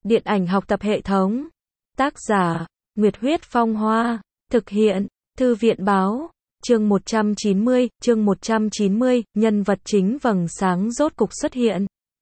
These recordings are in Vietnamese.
Điện ảnh học tập hệ thống. Tác giả, Nguyệt Huyết Phong Hoa. Thực hiện, Thư viện Báo. Chương 190, nhân vật chính vầng sáng rốt cục xuất hiện.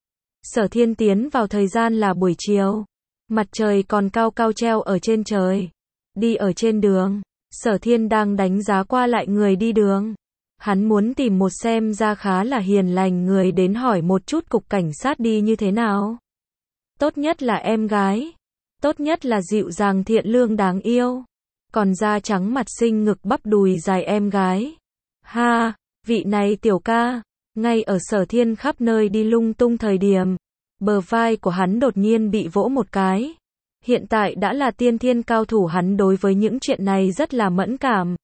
Sở Thiên tiến vào thời gian là buổi chiều. Mặt trời còn cao cao treo ở trên trời. Đi ở trên đường, Sở Thiên đang đánh giá qua lại người đi đường. Hắn muốn tìm một xem ra khá là hiền lành người đến hỏi một chút cục cảnh sát đi như thế nào. Tốt nhất là em gái. Tốt nhất là dịu dàng thiện lương đáng yêu. Còn da trắng mặt xinh ngực bắp đùi dài em gái. Ha, vị này tiểu ca. Ngay ở Sở Thiên khắp nơi đi lung tung thời điểm, bờ vai của hắn đột nhiên bị vỗ một cái. Hiện tại đã là tiên thiên cao thủ, hắn đối với những chuyện này rất là mẫn cảm.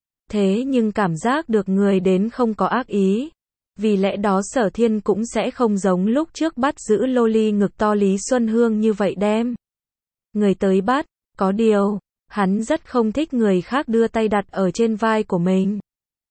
Thế nhưng cảm giác được người đến không có ác ý. Vì lẽ đó Sở Thiên cũng sẽ không giống lúc trước bắt giữ loli ngực to Lý Xuân Hương như vậy đem người tới bắt. Có điều, hắn rất không thích người khác đưa tay đặt ở trên vai của mình.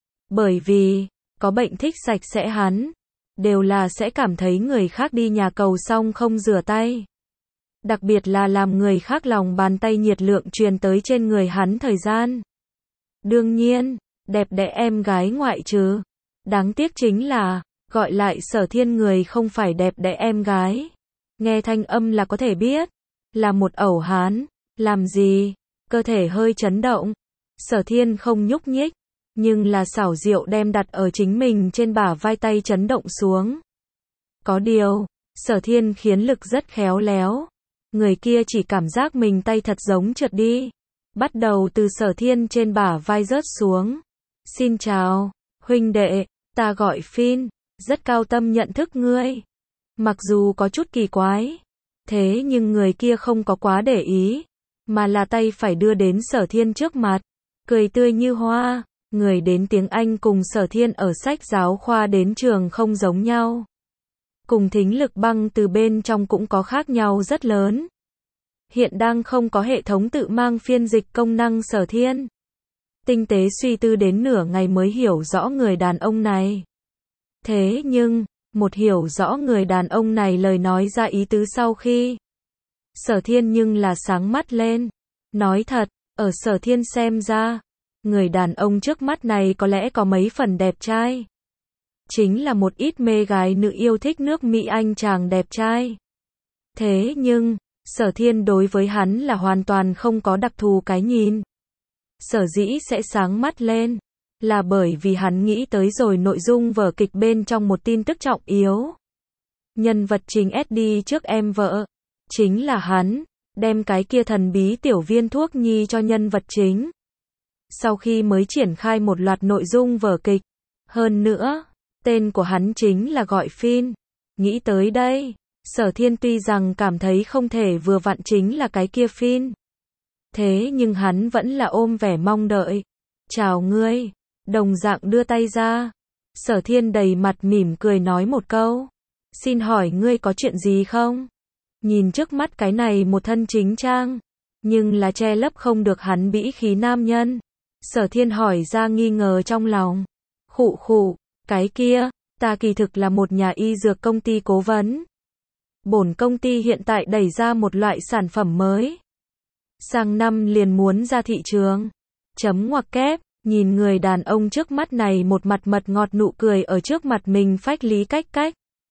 Bởi vì, có bệnh thích sạch sẽ hắn, đều là sẽ cảm thấy người khác đi nhà cầu xong không rửa tay. Đặc biệt là làm người khác lòng bàn tay nhiệt lượng truyền tới trên người hắn thời gian. Đương nhiên, đẹp đẽ em gái ngoại trừ. Đáng tiếc chính là, gọi lại Sở Thiên người không phải đẹp đẽ em gái. Nghe thanh âm là có thể biết, là một ẩu hán. Làm gì? Cơ thể hơi chấn động. Sở Thiên không nhúc nhích, nhưng là xảo diệu đem đặt ở chính mình trên bả vai tay chấn động xuống. Có điều, Sở Thiên khiến lực rất khéo léo. Người kia chỉ cảm giác mình tay thật giống trượt đi. Bắt đầu từ Sở Thiên trên bả vai rớt xuống. Xin chào, huynh đệ, ta gọi Phin, rất cao tâm nhận thức ngươi. Mặc dù có chút kỳ quái, thế nhưng người kia không có quá để ý, mà là tay phải đưa đến Sở Thiên trước mặt, cười tươi như hoa. Người đến tiếng Anh cùng Sở Thiên ở sách giáo khoa đến trường không giống nhau. Cùng thính lực băng từ bên trong cũng có khác nhau rất lớn. Hiện đang không có hệ thống tự mang phiên dịch công năng Sở Thiên. Tinh tế suy tư đến nửa ngày mới hiểu rõ người đàn ông này. Thế nhưng, một hiểu rõ người đàn ông này lời nói ra ý tứ sau khi, Sở Thiên nhưng là sáng mắt lên. Nói thật, ở Sở Thiên xem ra, người đàn ông trước mắt này có lẽ có mấy phần đẹp trai. Chính là một ít mê gái nữ yêu thích nước Mỹ anh chàng đẹp trai. Thế nhưng, Sở Thiên đối với hắn là hoàn toàn không có đặc thù cái nhìn. Sở dĩ sẽ sáng mắt lên, là bởi vì hắn nghĩ tới rồi nội dung vở kịch bên trong một tin tức trọng yếu. Nhân vật chính SD trước em vợ, chính là hắn, đem cái kia thần bí tiểu viên thuốc nhi cho nhân vật chính. Sau khi mới triển khai một loạt nội dung vở kịch, hơn nữa, tên của hắn chính là gọi Phin. Nghĩ tới đây, Sở Thiên tuy rằng cảm thấy không thể vừa vặn chính là cái kia Phin. Thế nhưng hắn vẫn là ôm vẻ mong đợi. Chào ngươi, đồng dạng đưa tay ra. Sở Thiên đầy mặt mỉm cười nói một câu. Xin hỏi ngươi có chuyện gì không? Nhìn trước mắt cái này một thân chính trang, nhưng là che lấp không được hắn bĩ khí nam nhân. Sở Thiên hỏi ra nghi ngờ trong lòng. Khụ khụ, cái kia, ta kỳ thực là một nhà y dược công ty cố vấn. Bổn công ty hiện tại đẩy ra một loại sản phẩm mới. Sang năm liền muốn ra thị trường. Chấm ngoặc kép, nhìn người đàn ông trước mắt này một mặt mật ngọt nụ cười ở trước mặt mình phách lý cách cách.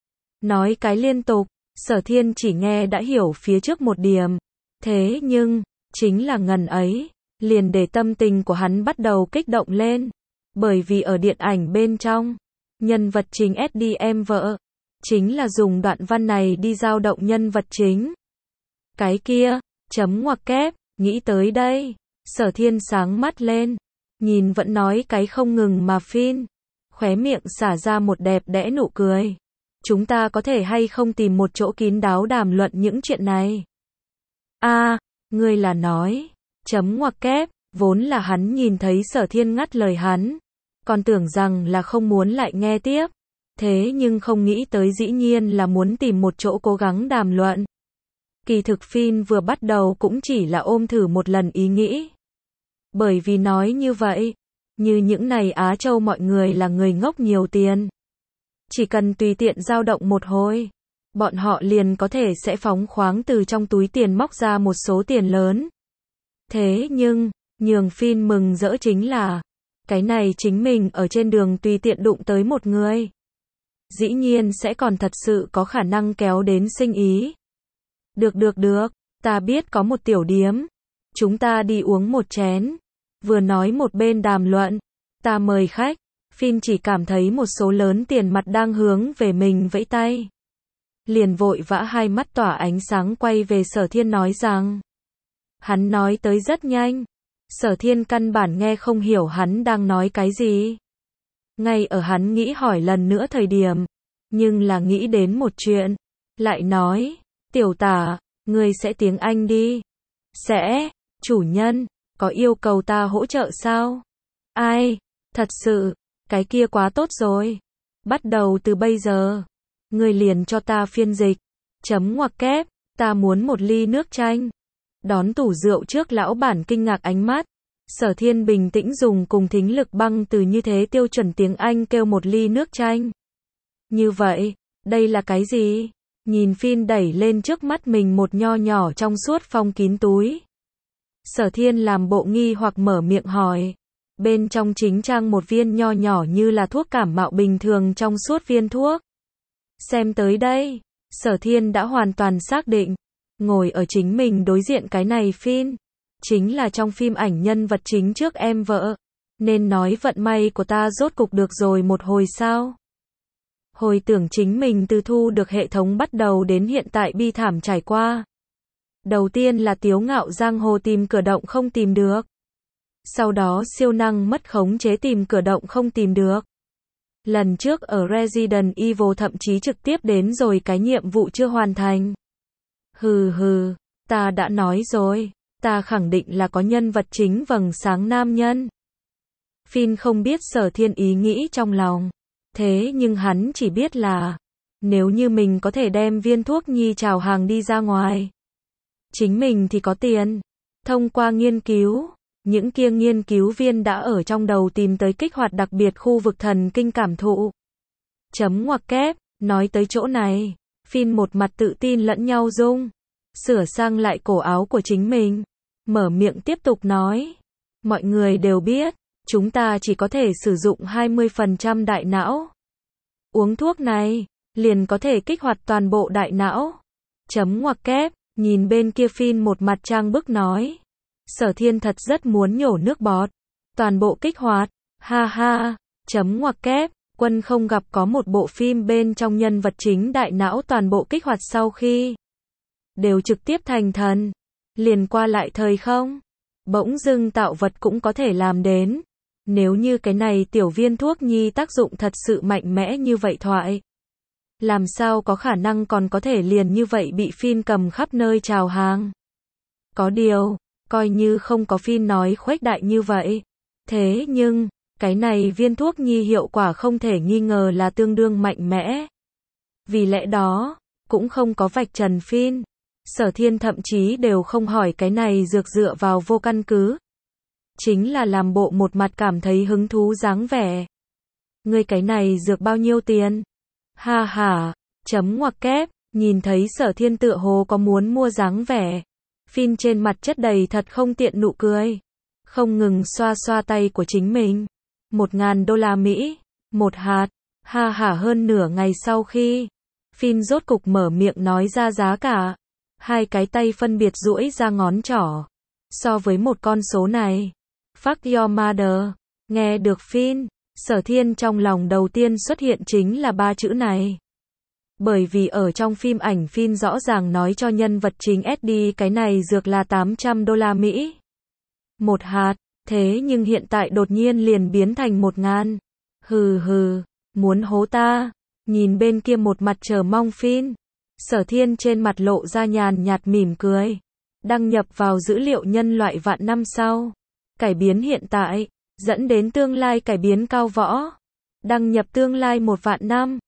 Nói cái liên tục, Sở Thiên chỉ nghe đã hiểu phía trước một điểm. Thế nhưng, chính là ngần ấy, liền để tâm tình của hắn bắt đầu kích động lên. Bởi vì ở điện ảnh bên trong, nhân vật chính SDM vợ, chính là dùng đoạn văn này đi dao động nhân vật chính. Cái kia, chấm ngoặc kép, nghĩ tới đây, Sở Thiên sáng mắt lên, nhìn vẫn nói cái không ngừng mà Phin, khóe miệng xả ra một đẹp đẽ nụ cười. Chúng ta có thể hay không tìm một chỗ kín đáo đàm luận những chuyện này? Ngươi là nói, chấm ngoặc kép, vốn là hắn nhìn thấy Sở Thiên ngắt lời hắn, còn tưởng rằng là không muốn lại nghe tiếp. Thế nhưng không nghĩ tới dĩ nhiên là muốn tìm một chỗ cố gắng đàm luận. Kỳ thực Phin vừa bắt đầu cũng chỉ là ôm thử một lần ý nghĩ. Bởi vì nói như vậy, như những này Á Châu mọi người là người ngốc nhiều tiền. Chỉ cần tùy tiện dao động một hồi, bọn họ liền có thể sẽ phóng khoáng từ trong túi tiền móc ra một số tiền lớn. Thế nhưng, nhường Phin mừng rỡ chính là, cái này chính mình ở trên đường tùy tiện đụng tới một người. Dĩ nhiên sẽ còn thật sự có khả năng kéo đến sinh ý. Được, ta biết có một tiểu điếm. Chúng ta đi uống một chén. Vừa nói một bên đàm luận. Ta mời khách. Phin chỉ cảm thấy một số lớn tiền mặt đang hướng về mình vẫy tay. Liền vội vã hai mắt tỏa ánh sáng quay về Sở Thiên nói rằng. Hắn nói tới rất nhanh. Sở Thiên căn bản nghe không hiểu hắn đang nói cái gì. Ngay ở hắn nghĩ hỏi lần nữa thời điểm. Nhưng là nghĩ đến một chuyện. Lại nói. Tiểu tả, ngươi sẽ tiếng Anh đi. Sẽ, chủ nhân, có yêu cầu ta hỗ trợ sao? Ai, thật sự, cái kia quá tốt rồi. Bắt đầu từ bây giờ, ngươi liền cho ta phiên dịch. Chấm ngoặc kép, ta muốn một ly nước chanh. Đón tủ rượu trước lão bản kinh ngạc ánh mắt. Sở Thiên bình tĩnh dùng cùng thính lực băng từ như thế tiêu chuẩn tiếng Anh kêu một ly nước chanh. Như vậy, đây là cái gì? Nhìn Phin đẩy lên trước mắt mình một nho nhỏ trong suốt phong kín túi. Sở Thiên làm bộ nghi hoặc mở miệng hỏi. Bên trong chính trang một viên nho nhỏ như là thuốc cảm mạo bình thường trong suốt viên thuốc. Xem tới đây, Sở Thiên đã hoàn toàn xác định. Ngồi ở chính mình đối diện cái này Phin. Chính là trong phim ảnh nhân vật chính trước em vợ. Nên nói vận may của ta rốt cục được rồi một hồi sao? Hồi tưởng chính mình từ thu được hệ thống bắt đầu đến hiện tại bi thảm trải qua. Đầu tiên là Tiếu Ngạo giang hồ tìm cửa động không tìm được. Sau đó siêu năng mất khống chế tìm cửa động không tìm được. Lần trước ở Resident Evil thậm chí trực tiếp đến rồi cái nhiệm vụ chưa hoàn thành. Hừ, ta đã nói rồi, ta khẳng định là có nhân vật chính vầng sáng nam nhân. Phin không biết Sở Thiên ý nghĩ trong lòng. Thế nhưng hắn chỉ biết là, nếu như mình có thể đem viên thuốc nhi chào hàng đi ra ngoài. Chính mình thì có tiền. Thông qua nghiên cứu, những kia nghiên cứu viên đã ở trong đầu tìm tới kích hoạt đặc biệt khu vực thần kinh cảm thụ. Chấm ngoặc kép, nói tới chỗ này, Phin một mặt tự tin lẫn nhau dung. Sửa sang lại cổ áo của chính mình. Mở miệng tiếp tục nói. Mọi người đều biết. Chúng ta chỉ có thể sử dụng 20% đại não. Uống thuốc này, liền có thể kích hoạt toàn bộ đại não. Chấm ngoặc kép, nhìn bên kia Phin một mặt trang bức nói. Sở Thiên thật rất muốn nhổ nước bọt. Toàn bộ kích hoạt, ha, chấm ngoặc kép, Quân không gặp có một bộ phim bên trong nhân vật chính đại não toàn bộ kích hoạt sau khi đều trực tiếp thành thần. Liền qua lại thời không. Bỗng dưng tạo vật cũng có thể làm đến. Nếu như cái này tiểu viên thuốc nhi tác dụng thật sự mạnh mẽ như vậy thoại. Làm sao có khả năng còn có thể liền như vậy bị Phin cầm khắp nơi chào hàng. Có điều, coi như không có Phin nói khuếch đại như vậy. Thế nhưng, cái này viên thuốc nhi hiệu quả không thể nghi ngờ là tương đương mạnh mẽ. Vì lẽ đó, cũng không có vạch trần Phin. Sở Thiên thậm chí đều không hỏi cái này dược dựa vào vô căn cứ. Chính là làm bộ một mặt cảm thấy hứng thú dáng vẻ. Ngươi cái này dược bao nhiêu tiền? Ha, chấm ngoặc kép, nhìn thấy Sở Thiên tựa hồ có muốn mua dáng vẻ. Phin trên mặt chất đầy thật không tiện nụ cười. Không ngừng xoa xoa tay của chính mình. 1.000 đô la Mỹ, một hạt, ha hơn nửa ngày sau khi. Phin rốt cục mở miệng nói ra giá cả. Hai cái tay phân biệt duỗi ra ngón trỏ. So với một con số này. Fuck your mother. Nghe được Phin, Sở Thiên trong lòng đầu tiên xuất hiện chính là ba chữ này. Bởi vì ở trong phim ảnh Phin rõ ràng nói cho nhân vật chính SD cái này dược là 800 đô la Mỹ. Một hạt, thế nhưng hiện tại đột nhiên liền biến thành 1.000. Hừ, muốn hố ta. Nhìn bên kia một mặt chờ mong Phin. Sở Thiên trên mặt lộ ra nhàn nhạt mỉm cười. Đăng nhập vào dữ liệu nhân loại vạn năm sau. Cải biến hiện tại, dẫn đến tương lai cải biến cao võ. Đăng nhập tương lai 1 vạn năm.